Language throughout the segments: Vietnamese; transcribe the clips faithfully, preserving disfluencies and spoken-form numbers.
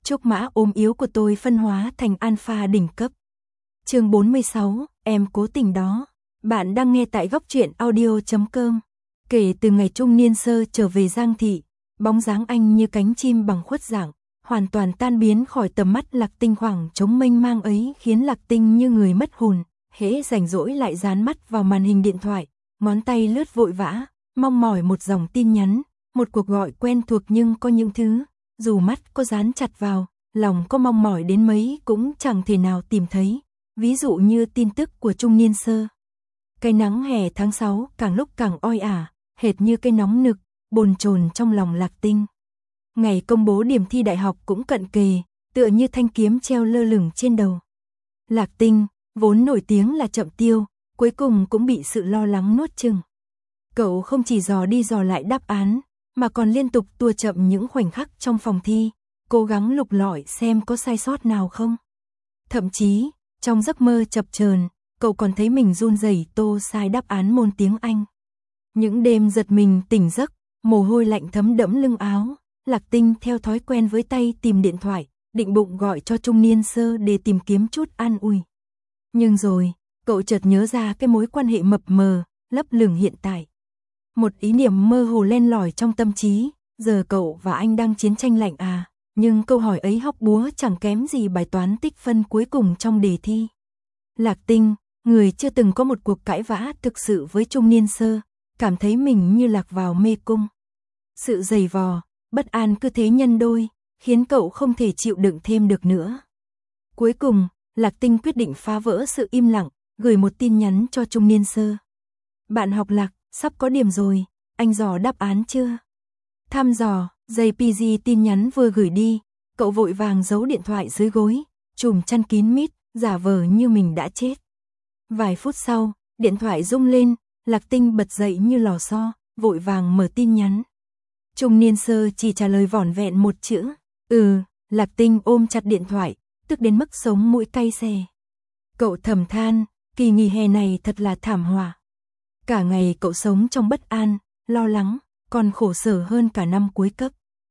chúc mã ốm yếu của tôi phân hóa thành alpha đỉnh cấp. Chương bốn mươi sáu, em cố tình đó. Bạn đang nghe tại góc truyện audio chấm com. Kể từ ngày Trung Niên Sơ trở về Giang Thị, bóng dáng anh như cánh chim bằng khuất dạng, hoàn toàn tan biến khỏi tầm mắt Lạc Tinh. Khoảng trống mênh mang ấy khiến Lạc Tinh như người mất hồn, hễ rảnh rỗi lại dán mắt vào màn hình điện thoại, ngón tay lướt vội vã, mong mỏi một dòng tin nhắn, một cuộc gọi quen thuộc. Nhưng có những thứ, dù mắt có dán chặt vào, lòng có mong mỏi đến mấy cũng chẳng thể nào tìm thấy, ví dụ như tin tức của Trung Niên Sơ. Cái nắng hè tháng sáu càng lúc càng oi ả, hệt như cái nóng nực, bồn chồn trong lòng Lạc Tinh. Ngày công bố điểm thi đại học cũng cận kề, tựa như thanh kiếm treo lơ lửng trên đầu. Lạc Tinh, vốn nổi tiếng là chậm tiêu, cuối cùng cũng bị sự lo lắng nuốt chửng. Cậu không chỉ dò đi dò lại đáp án, mà còn liên tục tua chậm những khoảnh khắc trong phòng thi, cố gắng lục lọi xem có sai sót nào không. Thậm chí, trong giấc mơ chập chờn, cậu còn thấy mình run rẩy tô sai đáp án môn tiếng Anh. Những đêm giật mình tỉnh giấc, mồ hôi lạnh thấm đẫm lưng áo, Lạc Tinh theo thói quen với tay tìm điện thoại, định bụng gọi cho Trung Niên Sơ để tìm kiếm chút an ủi. Nhưng rồi, cậu chợt nhớ ra cái mối quan hệ mập mờ, lấp lửng hiện tại. Một ý niệm mơ hồ len lỏi trong tâm trí, giờ cậu và anh đang chiến tranh lạnh à, nhưng câu hỏi ấy hóc búa chẳng kém gì bài toán tích phân cuối cùng trong đề thi. Lạc Tinh, người chưa từng có một cuộc cãi vã thực sự với Trung Niên Sơ, cảm thấy mình như lạc vào mê cung. Sự dày vò, bất an cứ thế nhân đôi, khiến cậu không thể chịu đựng thêm được nữa. Cuối cùng, Lạc Tinh quyết định phá vỡ sự im lặng, gửi một tin nhắn cho Trung Niên Sơ. Bạn học Lạc, sắp có điểm rồi, anh dò đáp án chưa? Thăm dò, giây pê giê tin nhắn vừa gửi đi, cậu vội vàng giấu điện thoại dưới gối, trùm chăn kín mít, giả vờ như mình đã chết. Vài phút sau, điện thoại rung lên, Lạc Tinh bật dậy như lò xo, vội vàng mở tin nhắn. Trung Niên Sơ chỉ trả lời vỏn vẹn một chữ, ừ. Lạc Tinh ôm chặt điện thoại, tức đến mức sống mũi cay xè. Cậu thầm than, kỳ nghỉ hè này thật là thảm họa. Cả ngày cậu sống trong bất an, lo lắng, còn khổ sở hơn cả năm cuối cấp.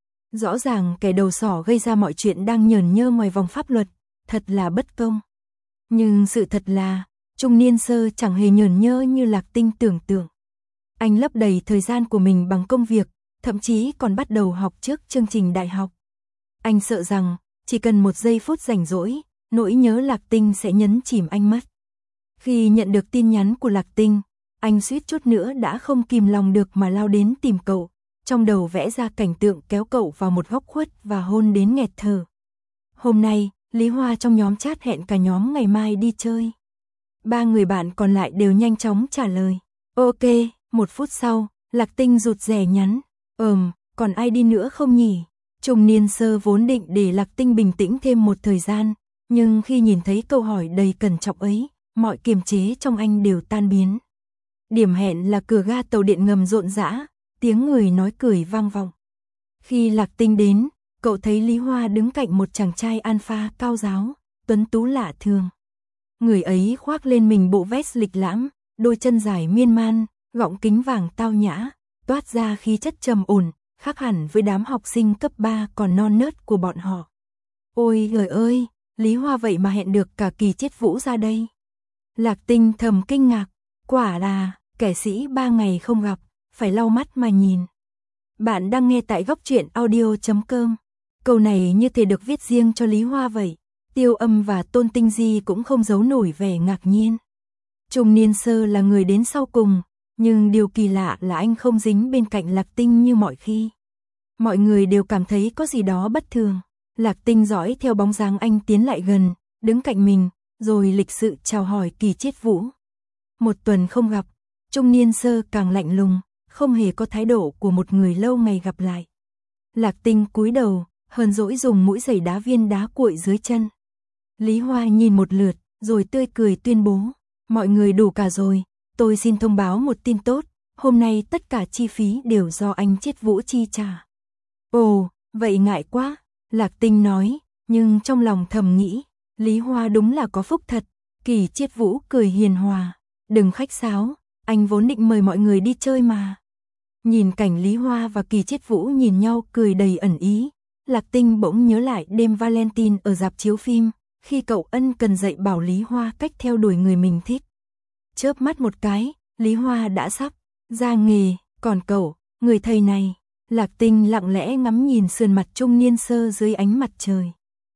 Rõ ràng kẻ đầu sỏ gây ra mọi chuyện đang nhởn nhơ ngoài vòng pháp luật, thật là bất công. Nhưng sự thật là, Trung Niên Sơ chẳng hề nhởn nhơ như Lạc Tinh tưởng tượng. Anh lấp đầy thời gian của mình bằng công việc, thậm chí còn bắt đầu học trước chương trình đại học. Anh sợ rằng, chỉ cần một giây phút rảnh rỗi, nỗi nhớ Lạc Tinh sẽ nhấn chìm anh mất. Khi nhận được tin nhắn của Lạc Tinh, anh suýt chút nữa đã không kìm lòng được mà lao đến tìm cậu, trong đầu vẽ ra cảnh tượng kéo cậu vào một góc khuất và hôn đến nghẹt thở. Hôm nay, Lý Hoa trong nhóm chat hẹn cả nhóm ngày mai đi chơi. Ba người bạn còn lại đều nhanh chóng trả lời. Ok, một phút sau, Lạc Tinh rụt rè nhắn. Ừm, còn ai đi nữa không nhỉ? Trung Niên Sơ vốn định để Lạc Tinh bình tĩnh thêm một thời gian, nhưng khi nhìn thấy câu hỏi đầy cẩn trọng ấy, mọi kiềm chế trong anh đều tan biến. Điểm hẹn là cửa ga tàu điện ngầm rộn rã, tiếng người nói cười vang vọng. Khi Lạc Tinh đến, cậu thấy Lý Hoa đứng cạnh một chàng trai alpha cao ráo, tuấn tú lạ thường. Người ấy khoác lên mình bộ vest lịch lãm, đôi chân dài miên man, gọng kính vàng tao nhã, toát ra khí chất trầm ổn, khác hẳn với đám học sinh cấp ba còn non nớt của bọn họ. Ôi giời ơi, Lý Hoa vậy mà hẹn được cả Kỳ Chiết Vũ ra đây. Lạc Tinh thầm kinh ngạc, quả là, kẻ sĩ ba ngày không gặp, phải lau mắt mà nhìn. Bạn đang nghe tại góc truyện audio chấm com. Câu này như thể được viết riêng cho Lý Hoa vậy. Tiêu Âm và Tôn Tinh Di cũng không giấu nổi vẻ ngạc nhiên. Trung Niên Sơ là người đến sau cùng, nhưng điều kỳ lạ là anh không dính bên cạnh Lạc Tinh như mọi khi. Mọi người đều cảm thấy có gì đó bất thường. Lạc Tinh dõi theo bóng dáng anh tiến lại gần, đứng cạnh mình, rồi lịch sự chào hỏi Kỳ Chiết Vũ. Một tuần không gặp, Trung Niên Sơ càng lạnh lùng, không hề có thái độ của một người lâu ngày gặp lại. Lạc Tinh cúi đầu, hờn dỗi dùng mũi giày đá viên đá cuội dưới chân. Lý Hoa nhìn một lượt, rồi tươi cười tuyên bố, mọi người đủ cả rồi, tôi xin thông báo một tin tốt, hôm nay tất cả chi phí đều do anh Chiết Vũ chi trả. Ồ, vậy ngại quá, Lạc Tinh nói, nhưng trong lòng thầm nghĩ, Lý Hoa đúng là có phúc thật. Kỳ Chiết Vũ cười hiền hòa, đừng khách sáo, anh vốn định mời mọi người đi chơi mà. Nhìn cảnh Lý Hoa và Kỳ Chiết Vũ nhìn nhau cười đầy ẩn ý, Lạc Tinh bỗng nhớ lại đêm Valentine ở rạp chiếu phim, khi cậu ân cần dạy bảo Lý Hoa cách theo đuổi người mình thích. Chớp mắt một cái, Lý Hoa đã sắp ra nghề, còn cậu, người thầy này. Lạc Tinh lặng lẽ ngắm nhìn sườn mặt trung niên sơ dưới ánh mặt trời.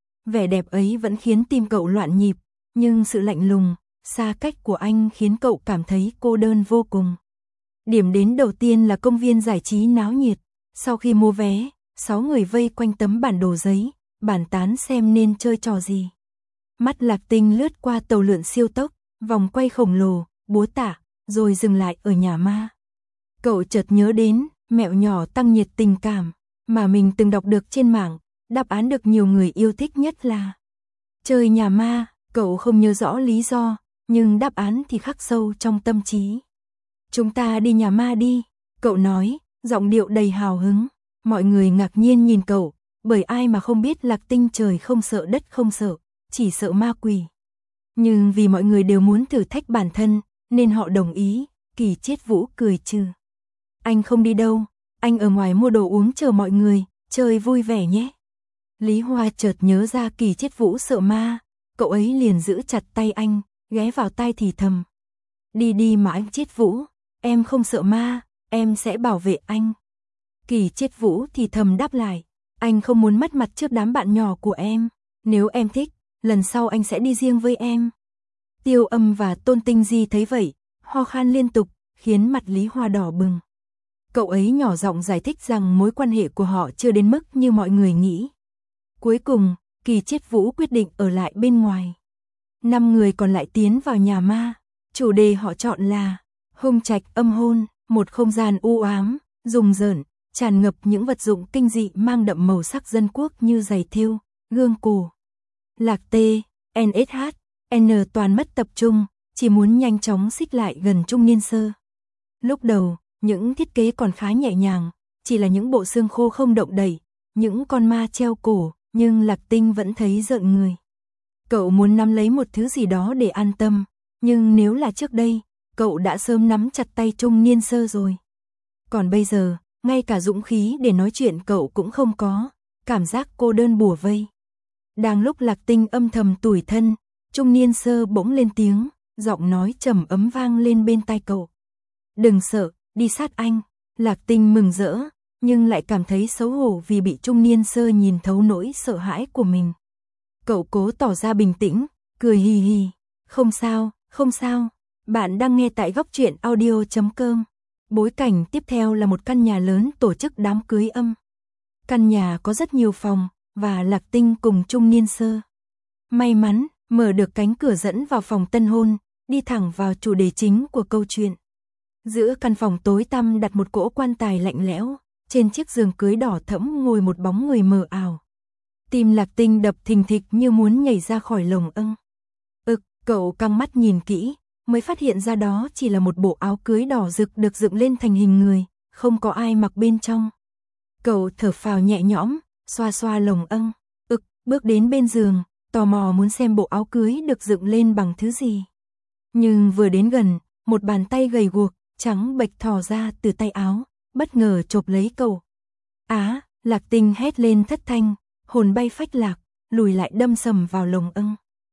Vẻ đẹp ấy vẫn khiến tim cậu loạn nhịp, nhưng sự lạnh lùng, xa cách của anh khiến cậu cảm thấy cô đơn vô cùng. Điểm đến đầu tiên là công viên giải trí náo nhiệt. Sau khi mua vé, sáu người vây quanh tấm bản đồ giấy, bàn tán xem nên chơi trò gì. Mắt Lạc Tinh lướt qua tàu lượn siêu tốc, vòng quay khổng lồ, búa tạ, rồi dừng lại ở nhà ma. Cậu chợt nhớ đến mẹo nhỏ tăng nhiệt tình cảm mà mình từng đọc được trên mạng, đáp án được nhiều người yêu thích nhất là chơi nhà ma. Cậu không nhớ rõ lý do, nhưng đáp án thì khắc sâu trong tâm trí. Chúng ta đi nhà ma đi, cậu nói, giọng điệu đầy hào hứng. Mọi người ngạc nhiên nhìn cậu, bởi ai mà không biết Lạc Tinh trời không sợ đất không sợ, chỉ sợ ma quỷ. Nhưng vì mọi người đều muốn thử thách bản thân, nên họ đồng ý. Kỳ Chiết Vũ cười trừ. Anh không đi đâu, anh ở ngoài mua đồ uống chờ mọi người, chơi vui vẻ nhé. Lý Hoa chợt nhớ ra Kỳ Chiết Vũ sợ ma, cậu ấy liền giữ chặt tay anh, ghé vào tai thì thầm. Đi đi mà anh Chiết Vũ, em không sợ ma, em sẽ bảo vệ anh. Kỳ Chiết Vũ thì thầm đáp lại, anh không muốn mất mặt trước đám bạn nhỏ của em, nếu em thích, lần sau anh sẽ đi riêng với em. Tiêu Âm và Tôn Tinh Di thấy vậy, ho khan liên tục, khiến mặt Lý Hoa đỏ bừng. Cậu ấy nhỏ giọng giải thích rằng mối quan hệ của họ chưa đến mức như mọi người nghĩ. Cuối cùng, Kỳ Chiết Vũ quyết định ở lại bên ngoài. Năm người còn lại tiến vào nhà ma. Chủ đề họ chọn là hung trạch âm hôn, một không gian u ám, rùng rợn, tràn ngập những vật dụng kinh dị mang đậm màu sắc dân quốc như giày thêu, gương cổ. Lạc T, en ét hát, N toàn mất tập trung, chỉ muốn nhanh chóng xích lại gần trung niên sơ. Lúc đầu, những thiết kế còn khá nhẹ nhàng, chỉ là những bộ xương khô không động đậy, những con ma treo cổ, nhưng Lạc Tinh vẫn thấy rợn người. Cậu muốn nắm lấy một thứ gì đó để an tâm, nhưng nếu là trước đây, cậu đã sớm nắm chặt tay trung niên sơ rồi. Còn bây giờ, ngay cả dũng khí để nói chuyện cậu cũng không có, cảm giác cô đơn bủa vây. Đang lúc Lạc Tinh âm thầm tủi thân, trung niên sơ bỗng lên tiếng, giọng nói trầm ấm vang lên bên tai cậu. Đừng sợ, đi sát anh. Lạc Tinh mừng rỡ, nhưng lại cảm thấy xấu hổ vì bị trung niên sơ nhìn thấu nỗi sợ hãi của mình. Cậu cố tỏ ra bình tĩnh, cười hì hì. Không sao, không sao. Bạn đang nghe tại góc truyện audio chấm com. Bối cảnh tiếp theo là một căn nhà lớn tổ chức đám cưới âm. Căn nhà có rất nhiều phòng, và Lạc Tinh cùng trung niên sơ may mắn mở được cánh cửa dẫn vào phòng tân hôn, đi thẳng vào chủ đề chính của câu chuyện. Giữa căn phòng tối tăm đặt một cỗ quan tài lạnh lẽo, trên chiếc giường cưới đỏ thẫm ngồi một bóng người mờ ảo. Tim Lạc Tinh đập thình thịch như muốn nhảy ra khỏi lồng ưng. Ực, cậu căng mắt nhìn kỹ, mới phát hiện ra đó chỉ là một bộ áo cưới đỏ rực được dựng lên thành hình người, không có ai mặc bên trong. Cậu thở phào nhẹ nhõm, xoa xoa lồng ưng. Ực, bước đến bên giường, tò mò muốn xem bộ áo cưới được dựng lên bằng thứ gì. Nhưng vừa đến gần, một bàn tay gầy guộc, trắng bệch thò ra từ tay áo, bất ngờ chộp lấy cậu. Á, Lạc Tinh hét lên thất thanh, hồn bay phách lạc, lùi lại đâm sầm vào lồng ưng.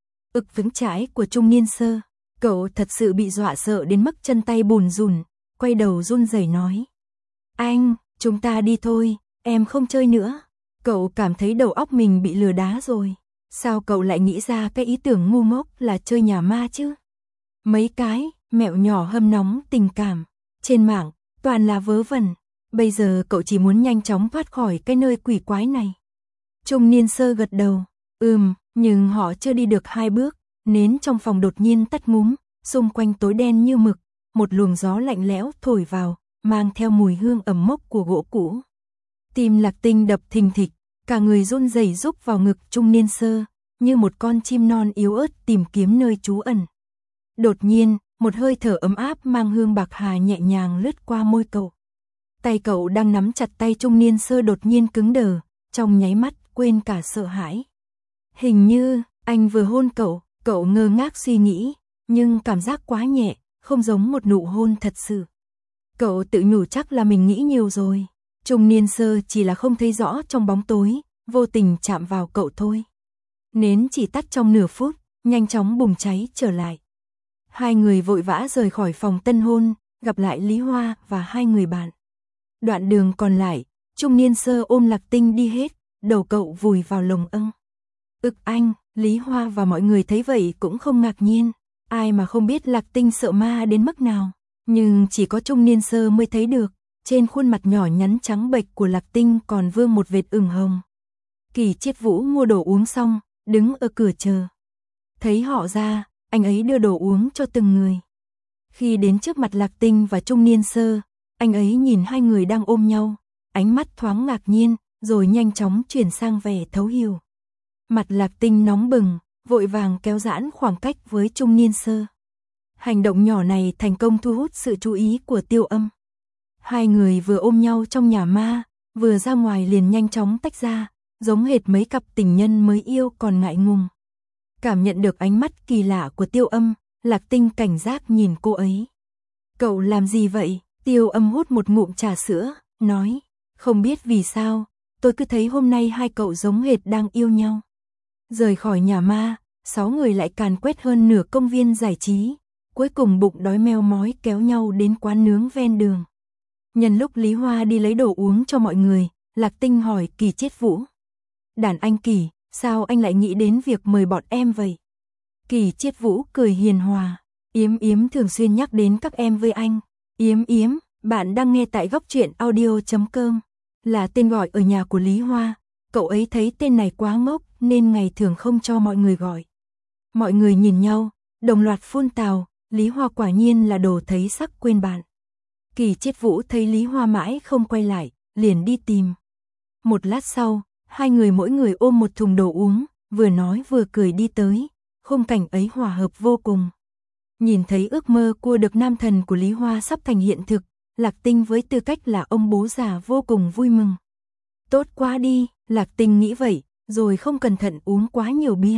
Ực vững chãi của trung niên sơ, cậu thật sự bị dọa sợ đến mức chân tay bùn rùn, quay đầu run rẩy nói. Anh, chúng ta đi thôi, em không chơi nữa. Cậu cảm thấy đầu óc mình bị lừa đá rồi. Sao cậu lại nghĩ ra cái ý tưởng ngu ngốc là chơi nhà ma chứ? Mấy cái mẹo nhỏ hâm nóng tình cảm trên mạng toàn là vớ vẩn. Bây giờ cậu chỉ muốn nhanh chóng thoát khỏi cái nơi quỷ quái này. Trung niên sơ gật đầu. Ừm, nhưng họ chưa đi được hai bước, nến trong phòng đột nhiên tắt ngúm, xung quanh tối đen như mực, một luồng gió lạnh lẽo thổi vào, mang theo mùi hương ẩm mốc của gỗ cũ. Tim Lạc Tinh đập thình thịch, cả người run rẩy rúc vào ngực trung niên sơ, như một con chim non yếu ớt tìm kiếm nơi trú ẩn. Đột nhiên, một hơi thở ấm áp mang hương bạc hà nhẹ nhàng lướt qua môi cậu. Tay cậu đang nắm chặt tay trung niên sơ đột nhiên cứng đờ, trong nháy mắt quên cả sợ hãi. Hình như anh vừa hôn cậu, cậu ngơ ngác suy nghĩ, nhưng cảm giác quá nhẹ, không giống một nụ hôn thật sự. Cậu tự nhủ chắc là mình nghĩ nhiều rồi. Trung niên sơ chỉ là không thấy rõ trong bóng tối, vô tình chạm vào cậu thôi. Nến chỉ tắt trong nửa phút, nhanh chóng bùng cháy trở lại. Hai người vội vã rời khỏi phòng tân hôn, gặp lại Lý Hoa và hai người bạn. Đoạn đường còn lại, Trung Niên Sơ ôm Lạc Tinh đi hết, đầu cậu vùi vào lồng âng. Ực anh, Lý Hoa và mọi người thấy vậy cũng không ngạc nhiên, ai mà không biết Lạc Tinh sợ ma đến mức nào, nhưng chỉ có Trung Niên Sơ mới thấy được, trên khuôn mặt nhỏ nhắn trắng bệch của Lạc Tinh còn vương một vệt ửng hồng. Kỳ Chiết Vũ mua đồ uống xong, đứng ở cửa chờ. Thấy họ ra, anh ấy đưa đồ uống cho từng người. Khi đến trước mặt Lạc Tinh và Trung Niên Sơ, anh ấy nhìn hai người đang ôm nhau, ánh mắt thoáng ngạc nhiên, rồi nhanh chóng chuyển sang vẻ thấu hiểu. Mặt Lạc Tinh nóng bừng, vội vàng kéo giãn khoảng cách với Trung Niên Sơ. Hành động nhỏ này thành công thu hút sự chú ý của Tiêu Âm. Hai người vừa ôm nhau trong nhà ma, vừa ra ngoài liền nhanh chóng tách ra, giống hệt mấy cặp tình nhân mới yêu còn ngại ngùng. Cảm nhận được ánh mắt kỳ lạ của Tiêu Âm, Lạc Tinh cảnh giác nhìn cô ấy. Cậu làm gì vậy? Tiêu Âm hút một ngụm trà sữa, nói, không biết vì sao, tôi cứ thấy hôm nay hai cậu giống hệt đang yêu nhau. Rời khỏi nhà ma, sáu người lại càn quét hơn nửa công viên giải trí, cuối cùng bụng đói meo mói kéo nhau đến quán nướng ven đường. Nhân lúc Lý Hoa đi lấy đồ uống cho mọi người, Lạc Tinh hỏi Kỳ Chiết Vũ. Đàn anh Kỳ, sao anh lại nghĩ đến việc mời bọn em vậy? Kỳ Chiết Vũ cười hiền hòa, Yếm Yếm thường xuyên nhắc đến các em với anh. Yếm Yếm, bạn đang nghe tại góc truyện audio chấm com, là tên gọi ở nhà của Lý Hoa, cậu ấy thấy tên này quá ngốc nên ngày thường không cho mọi người gọi. Mọi người nhìn nhau, đồng loạt phun tào, Lý Hoa quả nhiên là đồ thấy sắc quên bạn. Kỳ Chiết Vũ thấy Lý Hoa mãi không quay lại, liền đi tìm. Một lát sau, hai người mỗi người ôm một thùng đồ uống, vừa nói vừa cười đi tới, khung cảnh ấy hòa hợp vô cùng. Nhìn thấy ước mơ cua được nam thần của Lý Hoa sắp thành hiện thực, Lạc Tinh với tư cách là ông bố già vô cùng vui mừng. Tốt quá đi, Lạc Tinh nghĩ vậy, rồi không cẩn thận uống quá nhiều bia.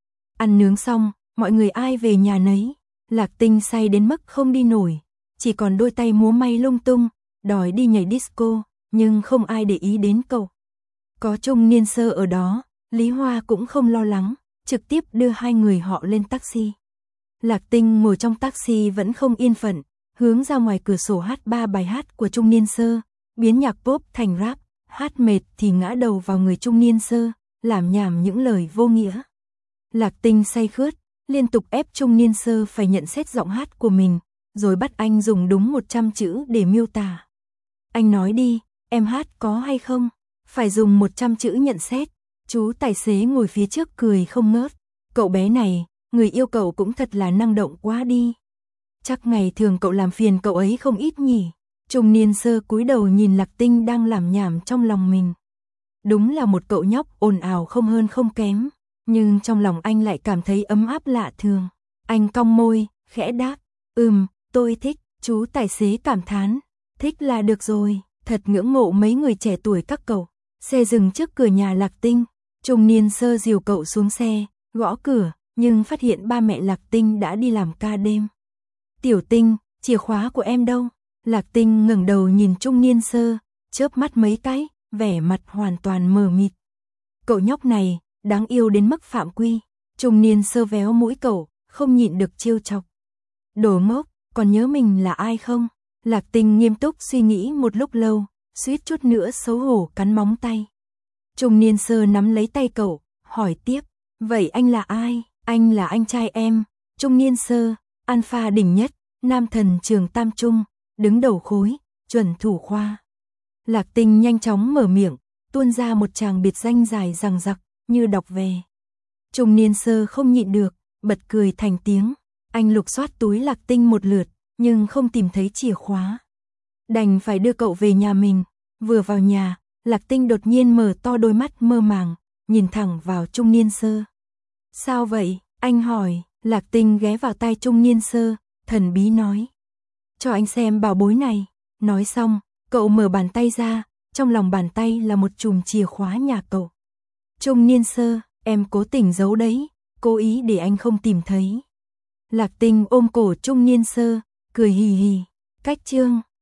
Ăn nướng xong, mọi người ai về nhà nấy, Lạc Tinh say đến mức không đi nổi, chỉ còn đôi tay múa may lung tung, đòi đi nhảy disco, nhưng không ai để ý đến cậu. Có Trung Niên Sơ ở đó, Lý Hoa cũng không lo lắng, trực tiếp đưa hai người họ lên taxi. Lạc Tinh ngồi trong taxi vẫn không yên phận, hướng ra ngoài cửa sổ hát ba bài hát của Trung Niên Sơ, biến nhạc pop thành rap, hát mệt thì ngã đầu vào người Trung Niên Sơ, làm nhảm những lời vô nghĩa. Lạc Tinh say khướt, liên tục ép Trung Niên Sơ phải nhận xét giọng hát của mình, rồi bắt anh dùng đúng một trăm chữ để miêu tả. Anh nói đi, em hát có hay không? Phải dùng một trăm chữ nhận xét. Chú tài xế ngồi phía trước cười không ngớt. Cậu bé này, người yêu cậu cũng thật là năng động quá đi. Chắc ngày thường cậu làm phiền cậu ấy không ít nhỉ. Trung Niên Sơ cúi đầu nhìn Lạc Tinh đang làm nhảm trong lòng mình. Đúng là một cậu nhóc ồn ào không hơn không kém, nhưng trong lòng anh lại cảm thấy ấm áp lạ thường. Anh cong môi, khẽ đáp, ừm, tôi thích. Chú tài xế cảm thán, thích là được rồi, thật ngưỡng mộ mấy người trẻ tuổi các cậu. Xe dừng trước cửa nhà Lạc Tinh, Trung Niên Sơ dìu cậu xuống xe, gõ cửa, nhưng phát hiện ba mẹ Lạc Tinh đã đi làm ca đêm. Tiểu Tinh, chìa khóa của em đâu? Lạc Tinh ngẩng đầu nhìn Trung Niên Sơ, chớp mắt mấy cái, vẻ mặt hoàn toàn mờ mịt. Cậu nhóc này, đáng yêu đến mức phạm quy. Trung Niên Sơ véo mũi cậu, không nhịn được trêu chọc. Đồ ngốc, còn nhớ mình là ai không? Lạc Tinh nghiêm túc suy nghĩ một lúc lâu, suýt chút nữa xấu hổ cắn móng tay. Trung Niên Sơ nắm lấy tay cậu, hỏi tiếp, vậy anh là ai? Anh là anh trai em, Trung Niên Sơ, alpha đỉnh nhất, nam thần trường Tam Trung, đứng đầu khối, chuẩn thủ khoa. Lạc Tinh nhanh chóng mở miệng, tuôn ra một tràng biệt danh dài dằng dặc, như đọc về. Trung Niên Sơ không nhịn được, bật cười thành tiếng. Anh lục soát túi Lạc Tinh một lượt, nhưng không tìm thấy chìa khóa. Đành phải đưa cậu về nhà mình. Vừa vào nhà, Lạc Tinh đột nhiên mở to đôi mắt mơ màng, nhìn thẳng vào Trung Niên Sơ. Sao vậy? Anh hỏi. Lạc Tinh ghé vào tai Trung Niên Sơ, thần bí nói. Cho anh xem bảo bối này. Nói xong, cậu mở bàn tay ra, trong lòng bàn tay là một chùm chìa khóa nhà cậu. Trung Niên Sơ, em cố tình giấu đấy, cố ý để anh không tìm thấy. Lạc Tinh ôm cổ Trung Niên Sơ, cười hì hì. Cách chương